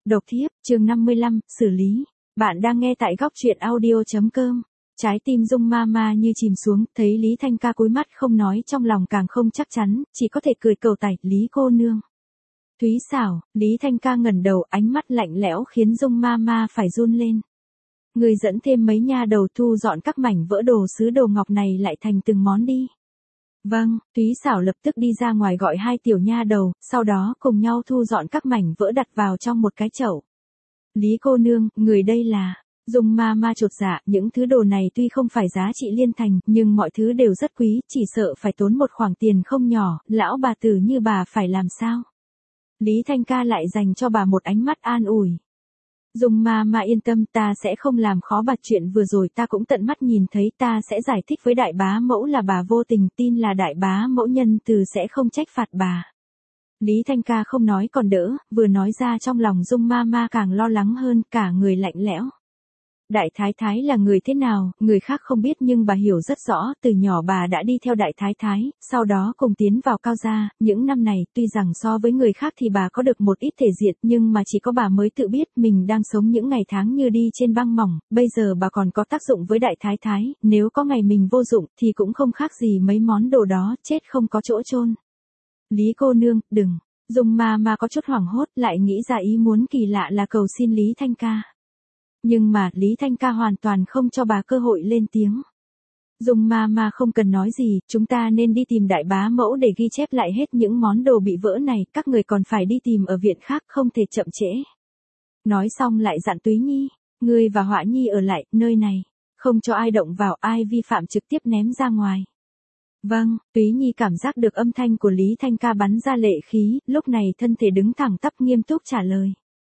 Độc thiếp, chương 55, xử lý. Bạn đang nghe tại góc truyện audio.com. Trái tim Dung Mama như chìm xuống, thấy Lý Thanh Ca cúi mắt không nói, trong lòng càng không chắc chắn, chỉ có thể cười cầu tải, Lý cô nương. Thúy xảo, Lý Thanh Ca ngẩng đầu, ánh mắt lạnh lẽo khiến Dung Mama phải run lên. Người dẫn thêm mấy nha đầu thu dọn các mảnh vỡ đồ sứ đồ ngọc này lại thành từng món đi. Vâng, Thúy xảo lập tức đi ra ngoài gọi hai tiểu nha đầu, sau đó cùng nhau thu dọn các mảnh vỡ đặt vào trong một cái chậu. Lý cô nương, người đây là... Dung Mama chột dạ, những thứ đồ này tuy không phải giá trị liên thành, nhưng mọi thứ đều rất quý, chỉ sợ phải tốn một khoản tiền không nhỏ, lão bà tử như bà phải làm sao? Lý Thanh Ca lại dành cho bà một ánh mắt an ủi. Dung Mama yên tâm, ta sẽ không làm khó bà, chuyện vừa rồi ta cũng tận mắt nhìn thấy, ta sẽ giải thích với đại bá mẫu là bà vô tình, tin là đại bá mẫu nhân từ sẽ không trách phạt bà. Lý Thanh Ca không nói còn đỡ, vừa nói ra trong lòng Dung Mama càng lo lắng hơn, cả người lạnh lẽo. Đại thái thái là người thế nào, người khác không biết nhưng bà hiểu rất rõ, từ nhỏ bà đã đi theo đại thái thái, sau đó cùng tiến vào Cao gia, những năm này, tuy rằng so với người khác thì bà có được một ít thể diện, nhưng mà chỉ có bà mới tự biết mình đang sống những ngày tháng như đi trên băng mỏng, bây giờ bà còn có tác dụng với đại thái thái, nếu có ngày mình vô dụng, thì cũng không khác gì mấy món đồ đó, chết không có chỗ chôn. Lý cô nương, đừng. Dung Mama có chút hoảng hốt, lại nghĩ ra ý muốn kỳ lạ là cầu xin Lý Thanh Ca. Nhưng mà, Lý Thanh Ca hoàn toàn không cho bà cơ hội lên tiếng. Dung Mama không cần nói gì, chúng ta nên đi tìm đại bá mẫu để ghi chép lại hết những món đồ bị vỡ này, các người còn phải đi tìm ở viện khác, không thể chậm trễ. Nói xong lại dặn Túy Nhi, ngươi và Họa Nhi ở lại, nơi này, không cho ai động vào, ai vi phạm trực tiếp ném ra ngoài. Vâng, Túy Nhi cảm giác được âm thanh của Lý Thanh Ca bắn ra lệ khí, lúc này thân thể đứng thẳng tắp nghiêm túc trả lời.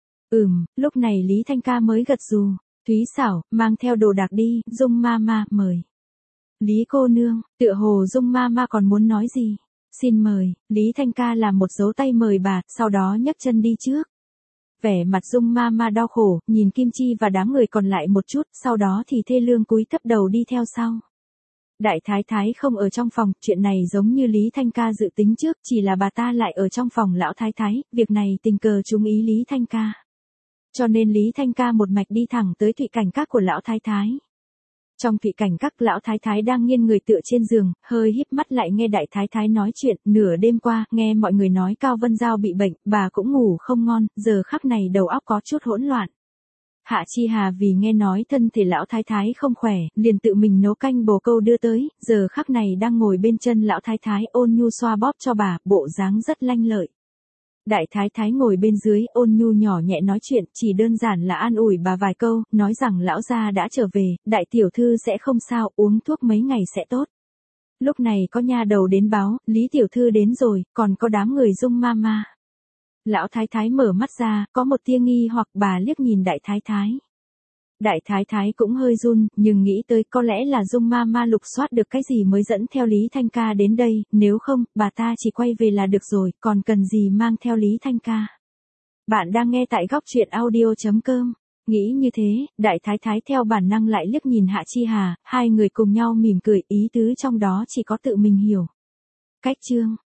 Lúc này Lý Thanh Ca mới gật gù. Thúy xảo, mang theo đồ đạc đi, Dung Mama, mời. Lý cô nương, tựa hồ Dung Mama còn muốn nói gì. Xin mời, Lý Thanh Ca làm một dấu tay mời bà, sau đó nhấc chân đi trước. Vẻ mặt Dung Mama đau khổ, nhìn Kim Chi và đám người còn lại một chút, sau đó thì thê lương cúi thấp đầu đi theo sau. Đại thái thái không ở trong phòng, chuyện này giống như Lý Thanh Ca dự tính trước, chỉ là bà ta lại ở trong phòng lão thái thái, việc này tình cờ trúng ý Lý Thanh Ca. Cho nên Lý Thanh Ca một mạch đi thẳng tới thụy cảnh các của lão thái thái. Trong thụy cảnh các, lão thái thái đang nghiêng người tựa trên giường, hơi híp mắt lại nghe đại thái thái nói chuyện, nửa đêm qua, nghe mọi người nói Cao Vân Giao bị bệnh, bà cũng ngủ không ngon, giờ khắc này đầu óc có chút hỗn loạn. Hạ Chi Hà vì nghe nói thân thể lão thái thái không khỏe, liền tự mình nấu canh bồ câu đưa tới, giờ khắc này đang ngồi bên chân lão thái thái ôn nhu xoa bóp cho bà, bộ dáng rất lanh lợi. Đại thái thái ngồi bên dưới, ôn nhu nhỏ nhẹ nói chuyện, chỉ đơn giản là an ủi bà vài câu, nói rằng lão gia đã trở về, đại tiểu thư sẽ không sao, uống thuốc mấy ngày sẽ tốt. Lúc này có nha đầu đến báo, Lý tiểu thư đến rồi, còn có đám người Dung Mama. Lão thái thái mở mắt ra, có một tia nghi hoặc, bà liếc nhìn đại thái thái. Đại thái thái cũng hơi run, nhưng nghĩ tới có lẽ là Dung Mama lục soát được cái gì mới dẫn theo Lý Thanh Ca đến đây, nếu không, bà ta chỉ quay về là được rồi, còn cần gì mang theo Lý Thanh Ca. Bạn đang nghe tại góc truyện audio.com. Nghĩ như thế, đại thái thái theo bản năng lại liếc nhìn Hạ Chi Hà, hai người cùng nhau mỉm cười, ý tứ trong đó chỉ có tự mình hiểu. Cách chương.